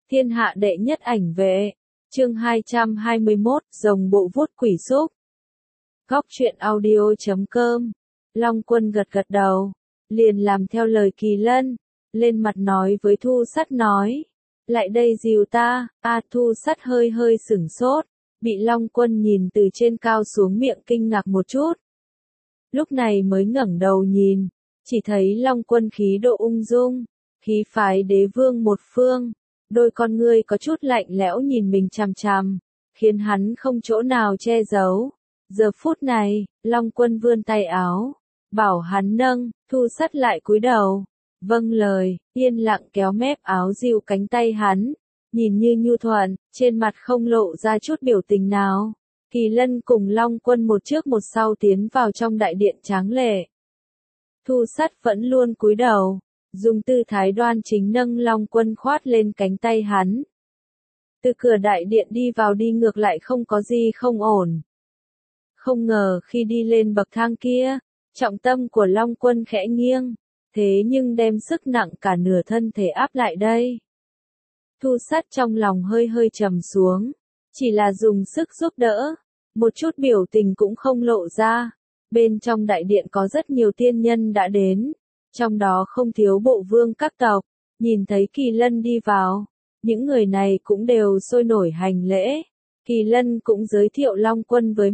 Thiên hạ đệ nhất ảnh vệ. Chương 221, rồng bộ vuốt quỷ xúc. Góc truyện audio.com. Long Quân gật gật đầu, liền làm theo lời Kỳ Lân, lên mặt nói với Thu Sắt nói, lại đây dìu ta. Thu Sắt hơi hơi sửng sốt, bị Long Quân nhìn từ trên cao xuống miệng kinh ngạc một chút. Lúc này mới ngẩng đầu nhìn, chỉ thấy Long Quân khí độ ung dung, khí phái đế vương một phương, đôi con ngươi có chút lạnh lẽo nhìn mình chằm chằm, khiến hắn không chỗ nào che giấu. Giờ phút này, Long Quân vươn tay áo, bảo hắn nâng. Thu Sắt lại cúi đầu, vâng lời, yên lặng kéo mép áo dịu cánh tay hắn, nhìn như nhu thuận, trên mặt không lộ ra chút biểu tình nào. Kỳ Lân cùng Long Quân một trước một sau tiến vào trong đại điện tráng lệ. Thu Sắt vẫn luôn cúi đầu, dùng tư thái đoan chính nâng Long Quân khoát lên cánh tay hắn. Từ cửa đại điện đi vào đi ngược lại không có gì không ổn. Không ngờ khi đi lên bậc thang kia, trọng tâm của Long Quân khẽ nghiêng, thế nhưng đem sức nặng cả nửa thân thể áp lại đây. Thu Sắt trong lòng hơi hơi trầm xuống, chỉ là dùng sức giúp đỡ, một chút biểu tình cũng không lộ ra. Bên trong đại điện có rất nhiều tiên nhân đã đến, trong đó không thiếu bộ vương các tộc. Nhìn thấy Kỳ Lân đi vào, những người này cũng đều sôi nổi hành lễ. Kỳ Lân cũng giới thiệu Long Quân với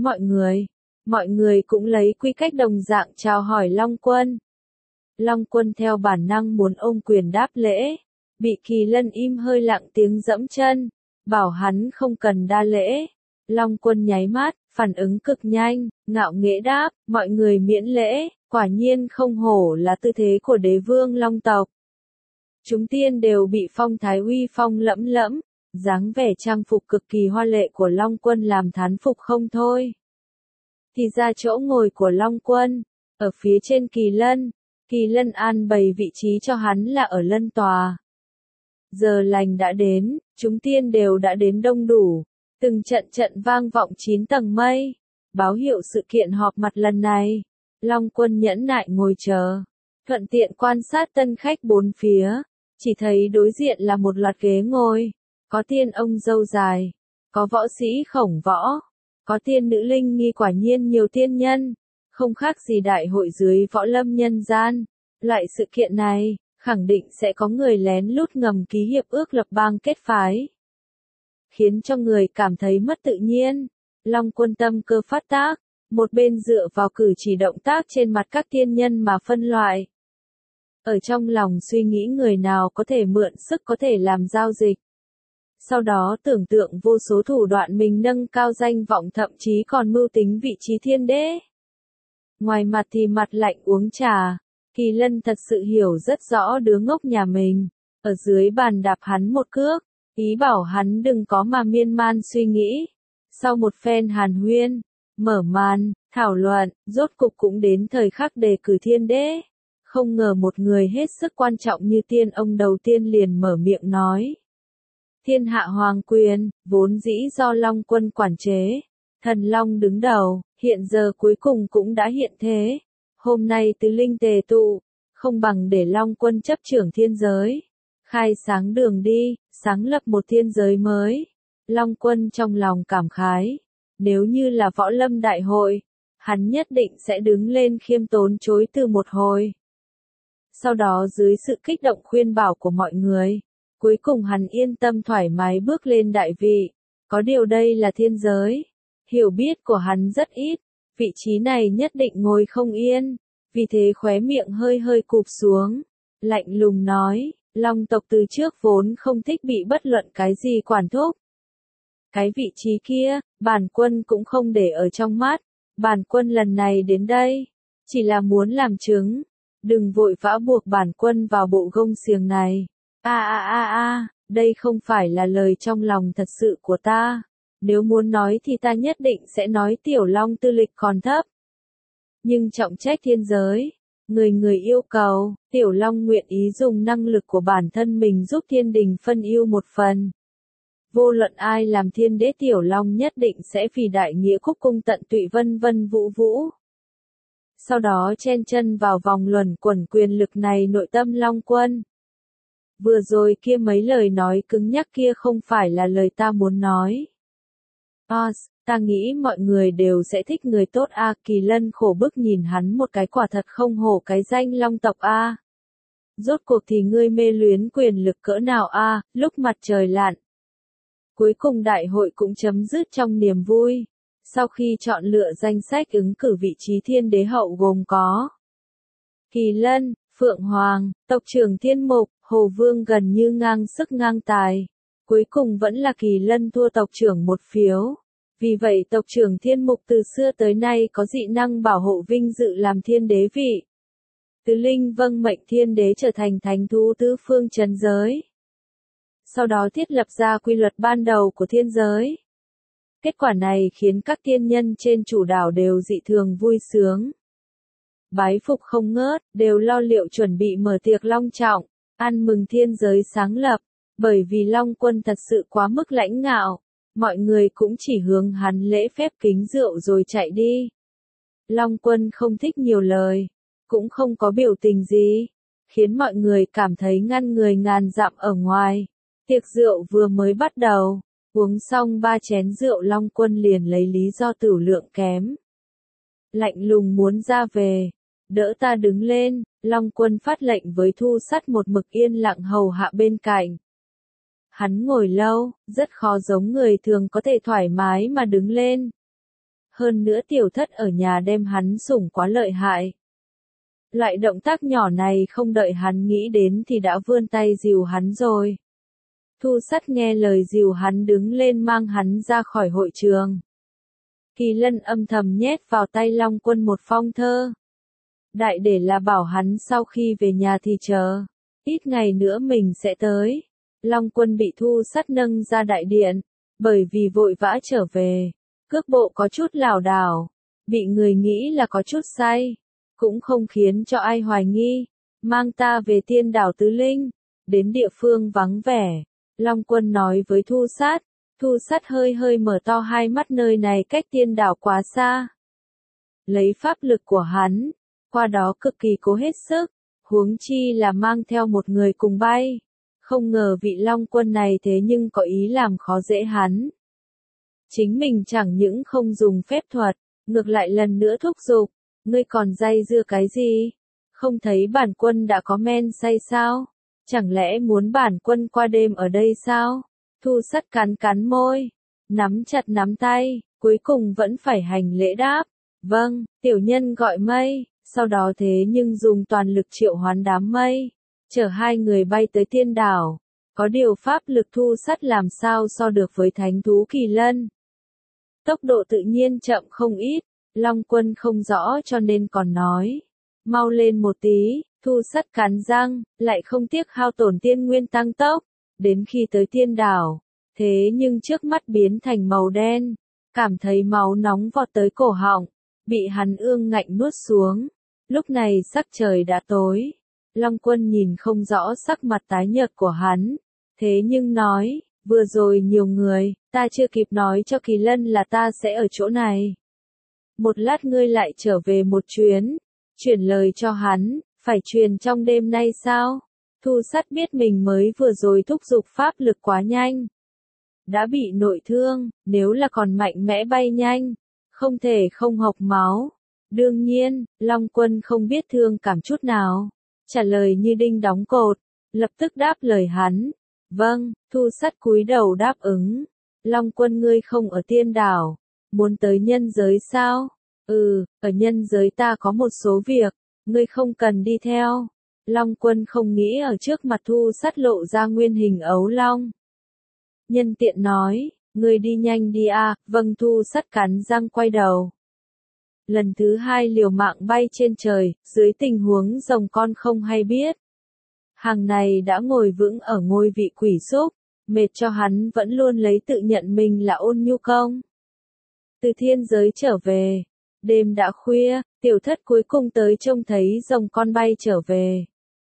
mọi người cũng lấy quy cách đồng dạng chào hỏi Long Quân. Long Quân theo bản năng muốn ôm quyền đáp lễ, bị Kỳ Lân im hơi lặng tiếng dẫm chân, bảo hắn không cần đa lễ. Long Quân nháy mắt, phản ứng cực nhanh, ngạo nghễ đáp, mọi người miễn lễ, quả nhiên không hổ là tư thế của đế vương Long tộc. Chúng tiên đều bị phong thái uy phong lẫm lẫm, dáng vẻ trang phục cực kỳ hoa lệ của Long Quân làm thán phục không thôi. Thì ra chỗ ngồi của Long Quân, ở phía trên Kỳ Lân an bày vị trí cho hắn là ở lân tòa. Giờ lành đã đến, chúng tiên đều đã đến đông đủ, từng trận trận vang vọng 9 tầng mây, báo hiệu sự kiện họp mặt lần này. Long Quân nhẫn nại ngồi chờ, thuận tiện quan sát tân khách bốn phía, chỉ thấy đối diện là một loạt ghế ngồi, có tiên ông râu dài, có võ sĩ khổng võ, có tiên nữ linh nghi, quả nhiên nhiều tiên nhân, không khác gì đại hội dưới võ lâm nhân gian. Loại sự kiện này, khẳng định sẽ có người lén lút ngầm ký hiệp ước lập bang kết phái, khiến cho người cảm thấy mất tự nhiên. Long Quân tâm cơ phát tác, một bên dựa vào cử chỉ động tác trên mặt các tiên nhân mà phân loại. Ở trong lòng suy nghĩ người nào có thể mượn sức có thể làm giao dịch. Sau đó tưởng tượng vô số thủ đoạn mình nâng cao danh vọng, thậm chí còn mưu tính vị trí thiên đế. Ngoài mặt thì mặt lạnh uống trà, Kỳ Lân thật sự hiểu rất rõ đứa ngốc nhà mình, ở dưới bàn đạp hắn một cước, ý bảo hắn đừng có mà miên man suy nghĩ. Sau một phen hàn huyên, mở màn, thảo luận, rốt cục cũng đến thời khắc đề cử thiên đế. Không ngờ một người hết sức quan trọng như tiên ông đầu tiên liền mở miệng nói. Thiên hạ hoàng quyền, vốn dĩ do Long Quân quản chế, thần Long đứng đầu, hiện giờ cuối cùng cũng đã hiện thế. Hôm nay tứ linh tề tụ, không bằng để Long Quân chấp trưởng thiên giới, khai sáng đường đi, sáng lập một thiên giới mới. Long Quân trong lòng cảm khái, nếu như là võ lâm đại hội, hắn nhất định sẽ đứng lên khiêm tốn chối từ một hồi. Sau đó dưới sự kích động khuyên bảo của mọi người, cuối cùng hắn yên tâm thoải mái bước lên đại vị. Có điều đây là thiên giới, hiểu biết của hắn rất ít, vị trí này nhất định ngồi không yên, vì thế khóe miệng hơi hơi cụp xuống, lạnh lùng nói, Long tộc từ trước vốn không thích bị bất luận cái gì quản thúc. Cái vị trí kia, bản quân cũng không để ở trong mắt, bản quân lần này đến đây, chỉ là muốn làm chứng, đừng vội vã buộc bản quân vào bộ gông xiềng này. Đây không phải là lời trong lòng thật sự của ta, nếu muốn nói thì ta nhất định sẽ nói Tiểu Long tư lịch còn thấp. Nhưng trọng trách thiên giới, người yêu cầu, Tiểu Long nguyện ý dùng năng lực của bản thân mình giúp thiên đình phân ưu một phần. Vô luận ai làm thiên đế, Tiểu Long nhất định sẽ vì đại nghĩa khúc cung tận tụy, vân vân vũ vũ. Sau đó chen chân vào vòng luẩn quẩn quyền lực này nội tâm Long Quân. vừa rồi kia mấy lời nói cứng nhắc kia không phải là lời ta muốn nói. Oz, ta nghĩ mọi người đều sẽ thích người tốt a. Kỳ Lân khổ bức nhìn hắn một cái, quả thật không hổ cái danh long tộc a. Rốt cuộc thì ngươi mê luyến quyền lực cỡ nào a. Lúc mặt trời lặn, cuối cùng đại hội cũng chấm dứt trong niềm vui. Sau khi chọn lựa danh sách ứng cử vị trí thiên đế hậu gồm có Kỳ Lân, Phượng Hoàng, tộc trưởng Thiên Mục, Hồ Vương gần như ngang sức ngang tài. Cuối cùng vẫn là Kỳ Lân thua tộc trưởng một phiếu. Vì vậy tộc trưởng Thiên Mục từ xưa tới nay có dị năng bảo hộ vinh dự làm thiên đế vị. Tứ linh vâng mệnh thiên đế trở thành thánh thú tứ phương trấn giới. Sau đó thiết lập ra quy luật ban đầu của thiên giới. Kết quả này khiến các tiên nhân trên chủ đảo đều dị thường vui sướng. Bái phục không ngớt, đều lo liệu chuẩn bị mở tiệc long trọng, ăn mừng thiên giới sáng lập. Bởi vì Long Quân thật sự quá mức lãnh ngạo, mọi người cũng chỉ hướng hắn lễ phép kính rượu rồi chạy đi. Long Quân không thích nhiều lời, cũng không có biểu tình gì, khiến mọi người cảm thấy ngăn người ngàn dặm ở ngoài. Tiệc rượu vừa mới bắt đầu, uống xong 3 chén rượu Long Quân liền lấy lý do tửu lượng kém. Lạnh lùng muốn ra về, đỡ ta đứng lên, Long Quân phát lệnh với Thu Sắt một mực yên lặng hầu hạ bên cạnh. Hắn ngồi lâu, rất khó giống người thường có thể thoải mái mà đứng lên. Hơn nữa tiểu thất ở nhà đem hắn sủng quá lợi hại. Loại động tác nhỏ này không đợi hắn nghĩ đến thì đã vươn tay dìu hắn rồi. Thu Sắt nghe lời dìu hắn đứng lên mang hắn ra khỏi hội trường. Kỳ Lân âm thầm nhét vào tay Long Quân một phong thơ. Đại để là bảo hắn sau khi về nhà thì chờ. Ít ngày nữa mình sẽ tới. Long Quân bị Thu Sắt nâng ra đại điện. Bởi vì vội vã trở về. Cước bộ có chút lảo đảo. Bị người nghĩ là có chút say. Cũng không khiến cho ai hoài nghi. Mang ta về tiên đảo Tứ Linh. Đến địa phương vắng vẻ. Long Quân nói với Thu Sắt. Thu Sắt hơi hơi mở to hai mắt, nơi này cách tiên đảo quá xa. Lấy pháp lực của hắn, qua đó cực kỳ cố hết sức, huống chi là mang theo một người cùng bay. Không ngờ vị Long Quân này thế nhưng có ý làm khó dễ hắn. Chính mình chẳng những không dùng phép thuật, ngược lại lần nữa thúc giục, ngươi còn dây dưa cái gì? Không thấy bản quân đã có men say sao? Chẳng lẽ muốn bản quân qua đêm ở đây sao? Thu Sắt cắn cắn môi, nắm chặt nắm tay, cuối cùng vẫn phải hành lễ đáp. Vâng, tiểu nhân gọi mây, sau đó thế nhưng dùng toàn lực triệu hoán đám mây, chở hai người bay tới tiên đảo. Có điều pháp lực Thu Sắt làm sao so được với thánh thú Kỳ Lân. Tốc độ tự nhiên chậm không ít, Long Quân không rõ cho nên còn nói. Mau lên một tí, Thu Sắt cắn răng, lại không tiếc hao tổn tiên nguyên tăng tốc. Đến khi tới tiên đảo, thế nhưng trước mắt biến thành màu đen, cảm thấy máu nóng vọt tới cổ họng, bị hắn ương ngạnh nuốt xuống. Lúc này sắc trời đã tối, Long Quân nhìn không rõ sắc mặt tái nhợt của hắn, thế nhưng nói, vừa rồi nhiều người, ta chưa kịp nói cho Kỳ Lân là ta sẽ ở chỗ này. Một lát ngươi lại trở về một chuyến, chuyển lời cho hắn, phải truyền trong đêm nay sao? Thu Sắt biết mình mới vừa rồi thúc giục pháp lực quá nhanh. Đã bị nội thương, nếu là còn mạnh mẽ bay nhanh, không thể không hộc máu. Đương nhiên, Long Quân không biết thương cảm chút nào. Trả lời như đinh đóng cột, lập tức đáp lời hắn. Vâng, Thu Sắt cúi đầu đáp ứng. Long Quân ngươi không ở tiên đảo, muốn tới nhân giới sao? Ở nhân giới ta có một số việc, ngươi không cần đi theo. Long Quân không nghĩ ở trước mặt Thu Sắt lộ ra nguyên hình ấu long. Nhân tiện nói, ngươi đi nhanh đi a. Vâng. Thu Sắt cắn răng quay đầu. Lần thứ hai liều mạng bay trên trời, dưới tình huống rồng con không hay biết. Hàng này đã ngồi vững ở ngôi vị quỷ xúc, mệt cho hắn vẫn luôn lấy tự nhận mình là Ôn Nhu Công. Từ thiên giới trở về, đêm đã khuya, tiểu thất cuối cùng tới trông thấy rồng con bay trở về.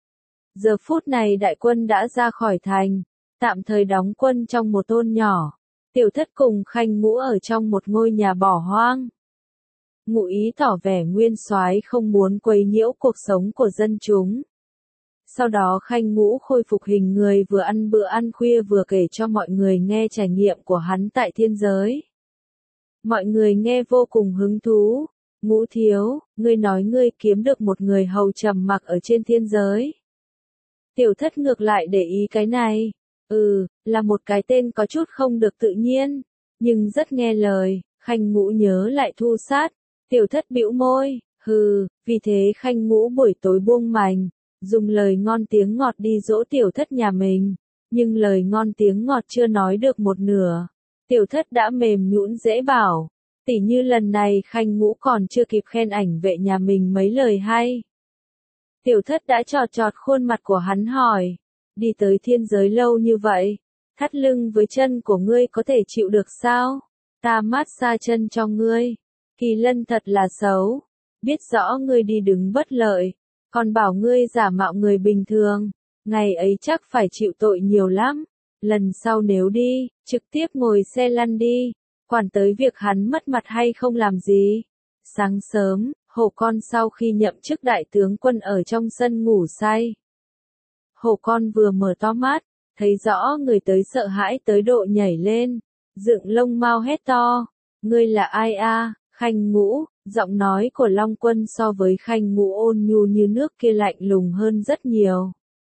Giờ phút này đại quân đã ra khỏi thành, tạm thời đóng quân trong một thôn nhỏ. Tiểu thất cùng Khanh Ngũ ở trong một ngôi nhà bỏ hoang. Ngụ ý tỏ vẻ nguyên soái không muốn quấy nhiễu cuộc sống của dân chúng. Sau đó Khanh Ngũ khôi phục hình người, vừa ăn bữa ăn khuya vừa kể cho mọi người nghe trải nghiệm của hắn tại thiên giới. Mọi người nghe vô cùng hứng thú. Ngũ thiếu, ngươi nói ngươi kiếm được một người hầu trầm mặc ở trên thiên giới. Tiểu Thất ngược lại để ý cái này. Là một cái tên có chút không được tự nhiên, nhưng rất nghe lời. Khanh Ngũ nhớ lại Thu Sát. Tiểu Thất bĩu môi, vì thế Khanh Ngũ buổi tối buông mành, dùng lời ngon tiếng ngọt đi dỗ Tiểu Thất nhà mình, nhưng lời ngon tiếng ngọt chưa nói được một nửa, Tiểu Thất đã mềm nhũn dễ bảo. Tỉ như lần này Khanh Ngũ còn chưa kịp khen ảnh vệ nhà mình mấy lời hay. Tiểu Thất đã chọt chọt khuôn mặt của hắn hỏi, đi tới thiên giới lâu như vậy, thắt lưng với chân của ngươi có thể chịu được sao? Ta mát xa chân cho ngươi. Kỳ Lân thật là xấu, biết rõ ngươi đi đứng bất lợi, còn bảo ngươi giả mạo người bình thường, ngày ấy chắc phải chịu tội nhiều lắm. Lần sau nếu đi, trực tiếp ngồi xe lăn đi, quản tới việc hắn mất mặt hay không làm gì. Sáng sớm, Hổ Con sau khi nhậm chức đại tướng quân ở trong sân ngủ say. Hổ Con vừa mở to mắt, thấy rõ người tới sợ hãi tới độ nhảy lên, dựng lông mao hét to, ngươi là ai a? Khanh Ngũ. Giọng nói của Long Quân so với Khanh Ngũ ôn nhu như nước kia lạnh lùng hơn rất nhiều.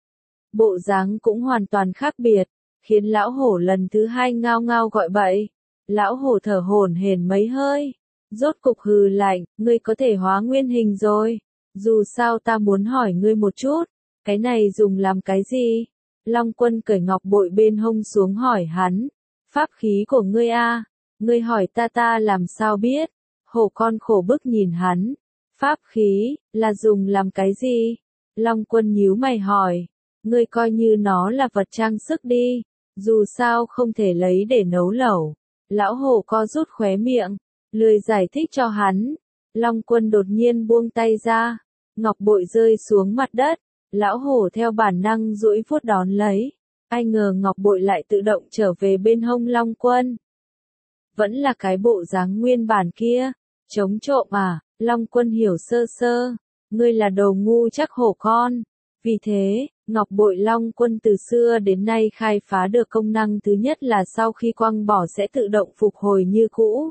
Bộ dáng cũng hoàn toàn khác biệt, khiến lão hổ lần thứ hai ngao ngao gọi bậy. Lão hổ thở hổn hển mấy hơi, rốt cục hừ lạnh, ngươi có thể hóa nguyên hình rồi. Dù sao ta muốn hỏi ngươi một chút, cái này dùng làm cái gì? Long Quân cởi ngọc bội bên hông xuống hỏi hắn, pháp khí của ngươi a? Ngươi hỏi ta làm sao biết? Hổ Con khổ bức nhìn hắn, pháp khí, là dùng làm cái gì? Long Quân nhíu mày hỏi, ngươi coi như nó là vật trang sức đi, dù sao không thể lấy để nấu lẩu. Lão hổ co rút khóe miệng, lười giải thích cho hắn. Long Quân đột nhiên buông tay ra, ngọc bội rơi xuống mặt đất, lão hổ theo bản năng duỗi vuốt đón lấy. Ai ngờ ngọc bội lại tự động trở về bên hông Long Quân. Vẫn là cái bộ dáng nguyên bản kia. Chống trộm à? Long Quân hiểu sơ sơ, ngươi là đồ ngu chắc Hổ Con. Vì thế, ngọc bội Long Quân từ xưa đến nay khai phá được công năng thứ nhất là sau khi quăng bỏ sẽ tự động phục hồi như cũ.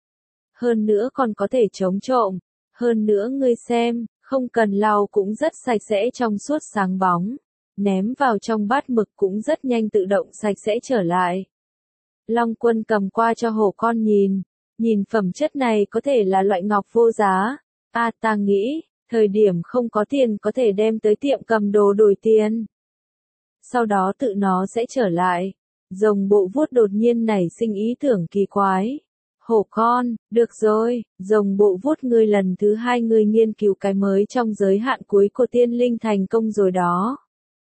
Hơn nữa còn có thể chống trộm, hơn nữa ngươi xem, không cần lau cũng rất sạch sẽ trong suốt sáng bóng, ném vào trong bát mực cũng rất nhanh tự động sạch sẽ trở lại. Long Quân cầm qua cho Hổ Con nhìn phẩm chất này có thể là loại ngọc vô giá. Ta nghĩ, thời điểm không có tiền có thể đem tới tiệm cầm đồ đổi tiền. Sau đó tự nó sẽ trở lại. Rồng bộ vuốt đột nhiên nảy sinh ý tưởng kỳ quái. Hổ Con, được rồi, rồng bộ vuốt ngươi lần thứ hai ngươi nghiên cứu cái mới trong giới hạn cuối của tiên linh thành công rồi đó.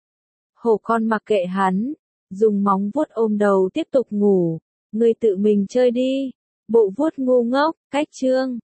Hổ Con mặc kệ hắn, dùng móng vuốt ôm đầu tiếp tục ngủ. Ngươi tự mình chơi đi. Bộ vuốt ngu ngốc, cách chương.